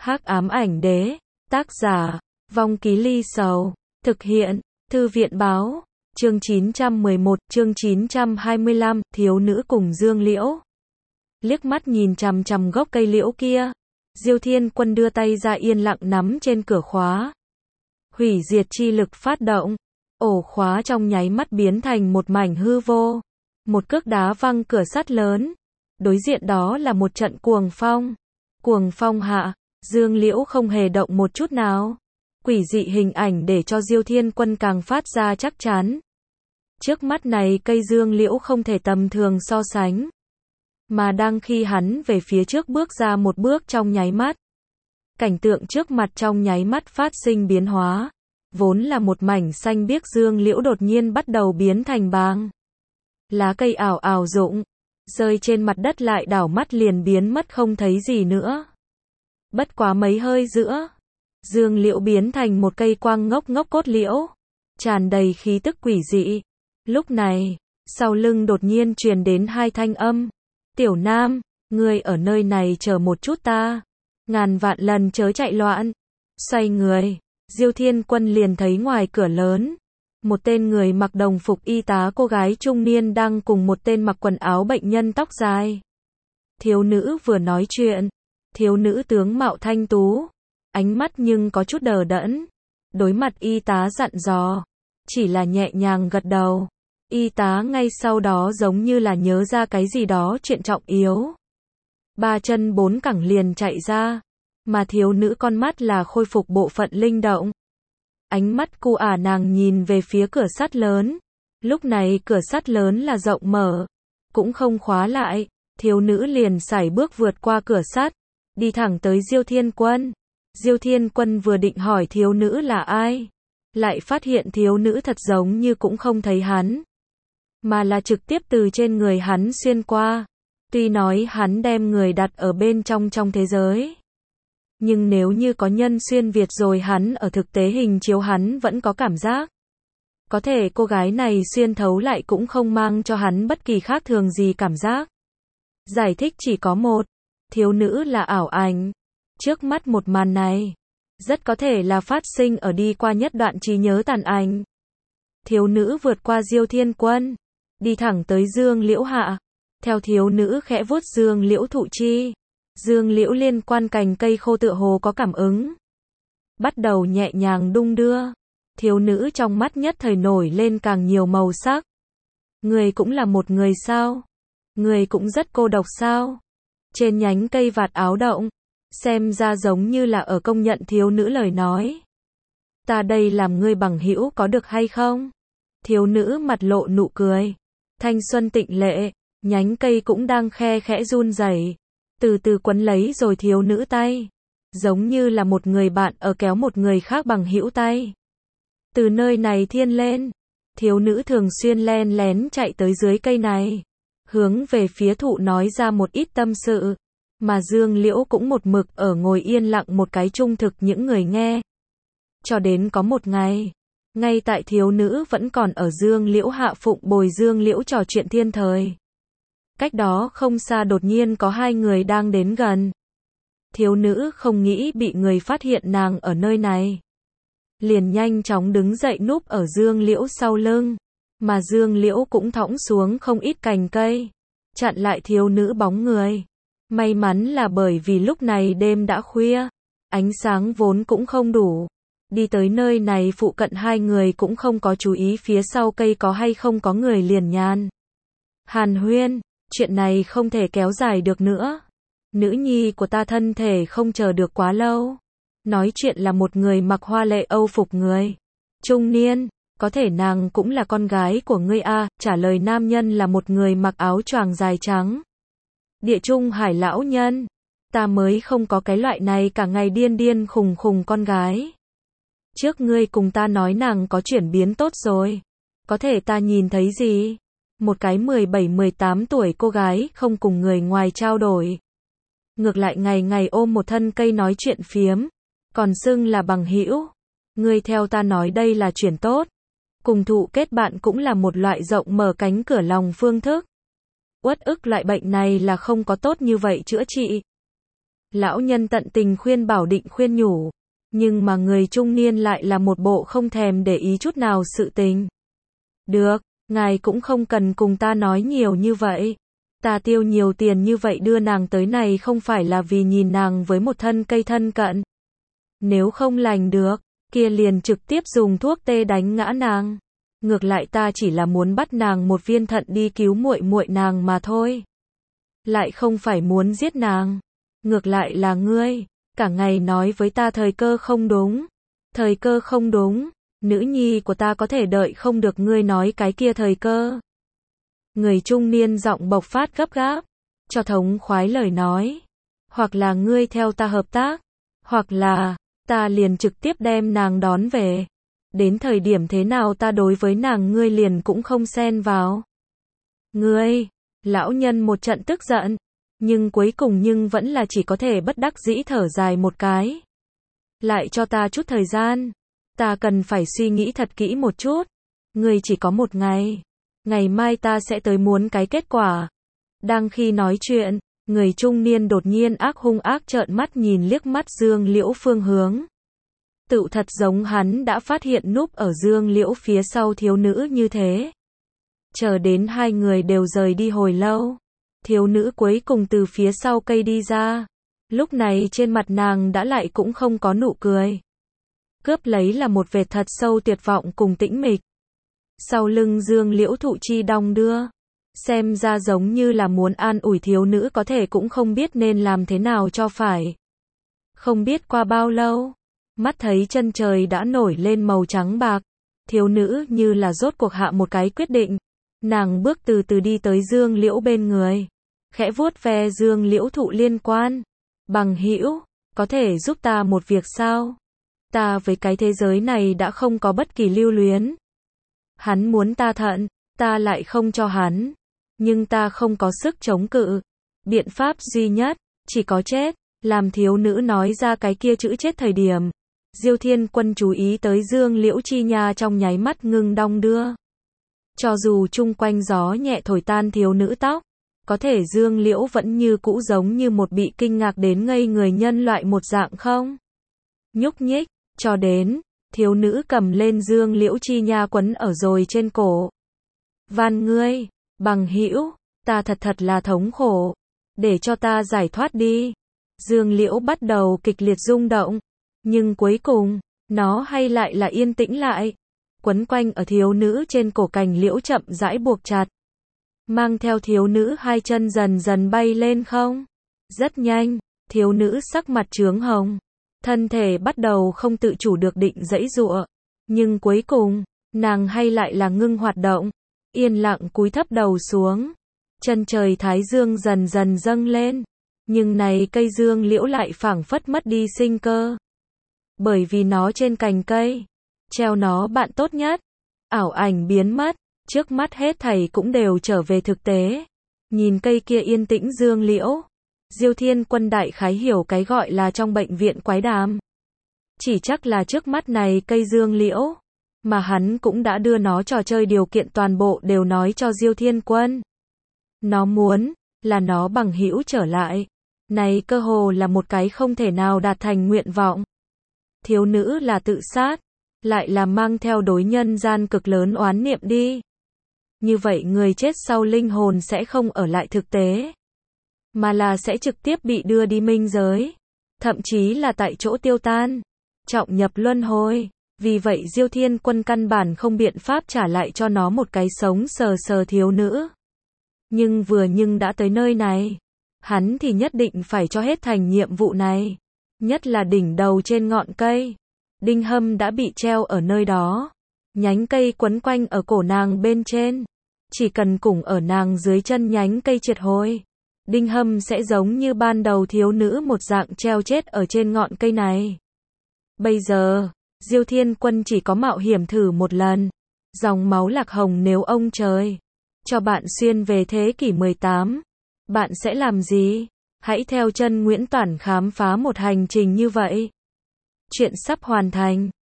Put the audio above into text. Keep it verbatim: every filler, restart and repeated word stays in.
Hắc ám ảnh đế, tác giả, Vong Ký Ly Sầu, thực hiện, Thư viện báo, chương chín trăm mười một, chương chín trăm hai mươi lăm, thiếu nữ cùng Dương Liễu. Liếc mắt nhìn chằm chằm gốc cây liễu kia, Diêu Thiên Quân đưa tay ra yên lặng nắm trên cửa khóa. Hủy diệt chi lực phát động, ổ khóa trong nháy mắt biến thành một mảnh hư vô. Một cước đá văng cửa sắt lớn, đối diện đó là một trận cuồng phong. Cuồng phong hạ, Dương Liễu không hề động một chút nào. Quỷ dị hình ảnh để cho Diêu Thiên Quân càng phát ra chắc chắn. Trước mắt này cây Dương Liễu không thể tầm thường so sánh. Mà đang khi hắn về phía trước bước ra một bước trong nháy mắt. Cảnh tượng trước mặt trong nháy mắt phát sinh biến hóa. Vốn là một mảnh xanh biếc Dương Liễu đột nhiên bắt đầu biến thành bàng. Lá cây ảo ảo rụng, rơi trên mặt đất lại đảo mắt liền biến mất không thấy gì nữa. Bất quá mấy hơi giữa, Dương Liễu biến thành một cây quang ngốc ngốc cốt liễu, tràn đầy khí tức quỷ dị. Lúc này, sau lưng đột nhiên truyền đến hai thanh âm. Tiểu Nam, ngươi ở nơi này chờ một chút ta. Ngàn vạn lần chớ chạy loạn. Xoay người, Diêu Thiên Quân liền thấy ngoài cửa lớn. Một tên người mặc đồng phục y tá cô gái trung niên đang cùng một tên mặc quần áo bệnh nhân tóc dài. Thiếu nữ vừa nói chuyện. Thiếu nữ tướng mạo thanh tú. Ánh mắt nhưng có chút đờ đẫn. Đối mặt y tá dặn dò. Chỉ là nhẹ nhàng gật đầu. Y tá ngay sau đó giống như là nhớ ra cái gì đó chuyện trọng yếu. Ba chân bốn cẳng liền chạy ra. Mà thiếu nữ con mắt là khôi phục bộ phận linh động. Ánh mắt cu ả nàng nhìn về phía cửa sắt lớn. Lúc này cửa sắt lớn là rộng mở. Cũng không khóa lại. Thiếu nữ liền sải bước vượt qua cửa sắt. Đi thẳng tới Diêu Thiên Quân. Diêu Thiên Quân vừa định hỏi thiếu nữ là ai. Lại phát hiện thiếu nữ thật giống như cũng không thấy hắn. Mà là trực tiếp từ trên người hắn xuyên qua. Tuy nói hắn đem người đặt ở bên trong trong thế giới. Nhưng nếu như có nhân xuyên Việt rồi hắn ở thực tế hình chiếu hắn vẫn có cảm giác. Có thể cô gái này xuyên thấu lại cũng không mang cho hắn bất kỳ khác thường gì cảm giác. Giải thích chỉ có một. Thiếu nữ là ảo ảnh. Trước mắt một màn này. Rất có thể là phát sinh ở đi qua nhất đoạn trí nhớ tàn ảnh. Thiếu nữ vượt qua Diêu Thiên Quân. Đi thẳng tới Dương Liễu hạ. Theo thiếu nữ khẽ vuốt Dương Liễu thụ chi. Dương Liễu liên quan cành cây khô tựa hồ có cảm ứng. Bắt đầu nhẹ nhàng đung đưa. Thiếu nữ trong mắt nhất thời nổi lên càng nhiều màu sắc. Người cũng là một người sao? Người cũng rất cô độc sao? Trên nhánh cây vạt áo động. Xem ra giống như là ở công nhận thiếu nữ lời nói. Ta đây làm ngươi bằng hữu có được hay không? Thiếu nữ mặt lộ nụ cười. Thanh xuân tịnh lệ. Nhánh cây cũng đang khe khẽ run rẩy. Từ từ quấn lấy rồi thiếu nữ tay. Giống như là một người bạn ở kéo một người khác bằng hữu tay. Từ nơi này thiên lên. Thiếu nữ thường xuyên len lén chạy tới dưới cây này. Hướng về phía thụ nói ra một ít tâm sự. Mà Dương Liễu cũng một mực ở ngồi yên lặng một cái trung thực những người nghe. Cho đến có một ngày. Ngay tại thiếu nữ vẫn còn ở Dương Liễu hạ phụng bồi Dương Liễu trò chuyện thiên thời. Cách đó không xa đột nhiên có hai người đang đến gần. Thiếu nữ không nghĩ bị người phát hiện nàng ở nơi này. Liền nhanh chóng đứng dậy núp ở Dương Liễu sau lưng. Mà Dương Liễu cũng thõng xuống không ít cành cây. Chặn lại thiếu nữ bóng người. May mắn là bởi vì lúc này đêm đã khuya. Ánh sáng vốn cũng không đủ. Đi tới nơi này phụ cận hai người cũng không có chú ý phía sau cây có hay không có người liền nhàn. Hàn huyên. Chuyện này không thể kéo dài được nữa. Nữ nhi của ta thân thể không chờ được quá lâu. Nói chuyện là một người mặc hoa lệ âu phục người. Trung niên, có thể nàng cũng là con gái của ngươi a, trả lời nam nhân là một người mặc áo choàng dài trắng. Địa Trung Hải lão nhân. Ta mới không có cái loại này cả ngày điên điên khùng khùng con gái. Trước ngươi cùng ta nói nàng có chuyển biến tốt rồi. Có thể ta nhìn thấy gì? Một cái mười bảy mười tám tuổi cô gái không cùng người ngoài trao đổi. Ngược lại ngày ngày ôm một thân cây nói chuyện phiếm. Còn xưng là bằng hữu. Ngươi theo ta nói đây là chuyển tốt. Cùng thụ kết bạn cũng là một loại rộng mở cánh cửa lòng phương thức. Uất ức loại bệnh này là không có tốt như vậy chữa trị. Lão nhân tận tình khuyên bảo định khuyên nhủ, nhưng mà người trung niên lại là một bộ không thèm để ý chút nào sự tình. Được, ngài cũng không cần cùng ta nói nhiều như vậy. Ta tiêu nhiều tiền như vậy đưa nàng tới này không phải là vì nhìn nàng với một thân cây thân cận. Nếu không lành được, kia liền trực tiếp dùng thuốc tê đánh ngã nàng. Ngược lại ta chỉ là muốn bắt nàng một viên thận đi cứu muội muội nàng mà thôi. Lại không phải muốn giết nàng. Ngược lại là ngươi, cả ngày nói với ta thời cơ không đúng. Thời cơ không đúng, nữ nhi của ta có thể đợi không được ngươi nói cái kia thời cơ. Người trung niên giọng bộc phát gấp gáp, cho thống khoái lời nói. Hoặc là ngươi theo ta hợp tác, hoặc là, ta liền trực tiếp đem nàng đón về. Đến thời điểm thế nào ta đối với nàng ngươi liền cũng không xen vào. Ngươi, lão nhân một trận tức giận, nhưng cuối cùng nhưng vẫn là chỉ có thể bất đắc dĩ thở dài một cái. Lại cho ta chút thời gian, ta cần phải suy nghĩ thật kỹ một chút. Ngươi chỉ có một ngày, ngày mai ta sẽ tới muốn cái kết quả. Đang khi nói chuyện, người trung niên đột nhiên ác hung ác trợn mắt nhìn liếc mắt Dương Liễu phương hướng. Tự thật giống hắn đã phát hiện núp ở Dương Liễu phía sau thiếu nữ như thế. Chờ đến hai người đều rời đi hồi lâu, thiếu nữ cuối cùng từ phía sau cây đi ra. Lúc này trên mặt nàng đã lại cũng không có nụ cười. Cướp lấy là một vệt thật sâu tuyệt vọng cùng tĩnh mịch. Sau lưng Dương Liễu thụ chi đong đưa. Xem ra giống như là muốn an ủi thiếu nữ có thể cũng không biết nên làm thế nào cho phải. Không biết qua bao lâu, mắt thấy chân trời đã nổi lên màu trắng bạc. Thiếu nữ như là rốt cuộc hạ một cái quyết định. Nàng bước từ từ đi tới Dương Liễu bên người. Khẽ vuốt ve Dương Liễu thụ liên quan. Bằng hữu, có thể giúp ta một việc sao? Ta với cái thế giới này đã không có bất kỳ lưu luyến. Hắn muốn ta thận, ta lại không cho hắn. Nhưng ta không có sức chống cự. Biện pháp duy nhất, chỉ có chết. Làm thiếu nữ nói ra cái kia chữ chết thời điểm. Diêu Thiên Quân chú ý tới Dương Liễu chi nha trong nháy mắt ngưng đong đưa. Cho dù chung quanh gió nhẹ thổi tan thiếu nữ tóc, có thể Dương Liễu vẫn như cũ giống như một bị kinh ngạc đến ngây người nhân loại một dạng không nhúc nhích, cho đến, thiếu nữ cầm lên Dương Liễu chi nha quấn ở rồi trên cổ. Van ngươi, bằng hữu, ta thật thật là thống khổ, để cho ta giải thoát đi. Dương Liễu bắt đầu kịch liệt rung động, nhưng cuối cùng, nó hay lại là yên tĩnh lại. Quấn quanh ở thiếu nữ trên cổ cành liễu chậm rãi buộc chặt. Mang theo thiếu nữ hai chân dần dần bay lên không. Rất nhanh, thiếu nữ sắc mặt chướng hồng. Thân thể bắt đầu không tự chủ được định giãy giụa. Nhưng cuối cùng, nàng hay lại là ngưng hoạt động. Yên lặng cúi thấp đầu xuống. Chân trời thái dương dần dần dâng lên. Nhưng này cây dương liễu lại phảng phất mất đi sinh cơ. Bởi vì nó trên cành cây. Treo nó bạn tốt nhất. Ảo ảnh biến mất. Trước mắt hết thảy cũng đều trở về thực tế. Nhìn cây kia yên tĩnh dương liễu. Diêu Thiên Quân đại khái hiểu cái gọi là trong bệnh viện quái đàm. Chỉ chắc là trước mắt này cây dương liễu. Mà hắn cũng đã đưa nó trò chơi điều kiện toàn bộ đều nói cho Diêu Thiên Quân. Nó muốn, là nó bằng hữu trở lại. Này cơ hồ là một cái không thể nào đạt thành nguyện vọng. Thiếu nữ là tự sát. Lại là mang theo đối nhân gian cực lớn oán niệm đi. Như vậy người chết sau linh hồn sẽ không ở lại thực tế. Mà là sẽ trực tiếp bị đưa đi minh giới. Thậm chí là tại chỗ tiêu tan. Trọng nhập luân hồi. Vì vậy Diêu Thiên Quân căn bản không biện pháp trả lại cho nó một cái sống sờ sờ thiếu nữ. Nhưng vừa nhưng đã tới nơi này. Hắn thì nhất định phải cho hết thành nhiệm vụ này. Nhất là đỉnh đầu trên ngọn cây. Đinh hâm đã bị treo ở nơi đó. Nhánh cây quấn quanh ở cổ nàng bên trên. Chỉ cần cùng ở nàng dưới chân nhánh cây triệt hồi. Đinh hâm sẽ giống như ban đầu thiếu nữ một dạng treo chết ở trên ngọn cây này. Bây giờ, Diêu Thiên Quân chỉ có mạo hiểm thử một lần. Dòng máu lạc hồng nếu ông trời cho bạn xuyên về thế kỷ mười tám. Bạn sẽ làm gì? Hãy theo chân Nguyễn Toản khám phá một hành trình như vậy. Chuyện sắp hoàn thành.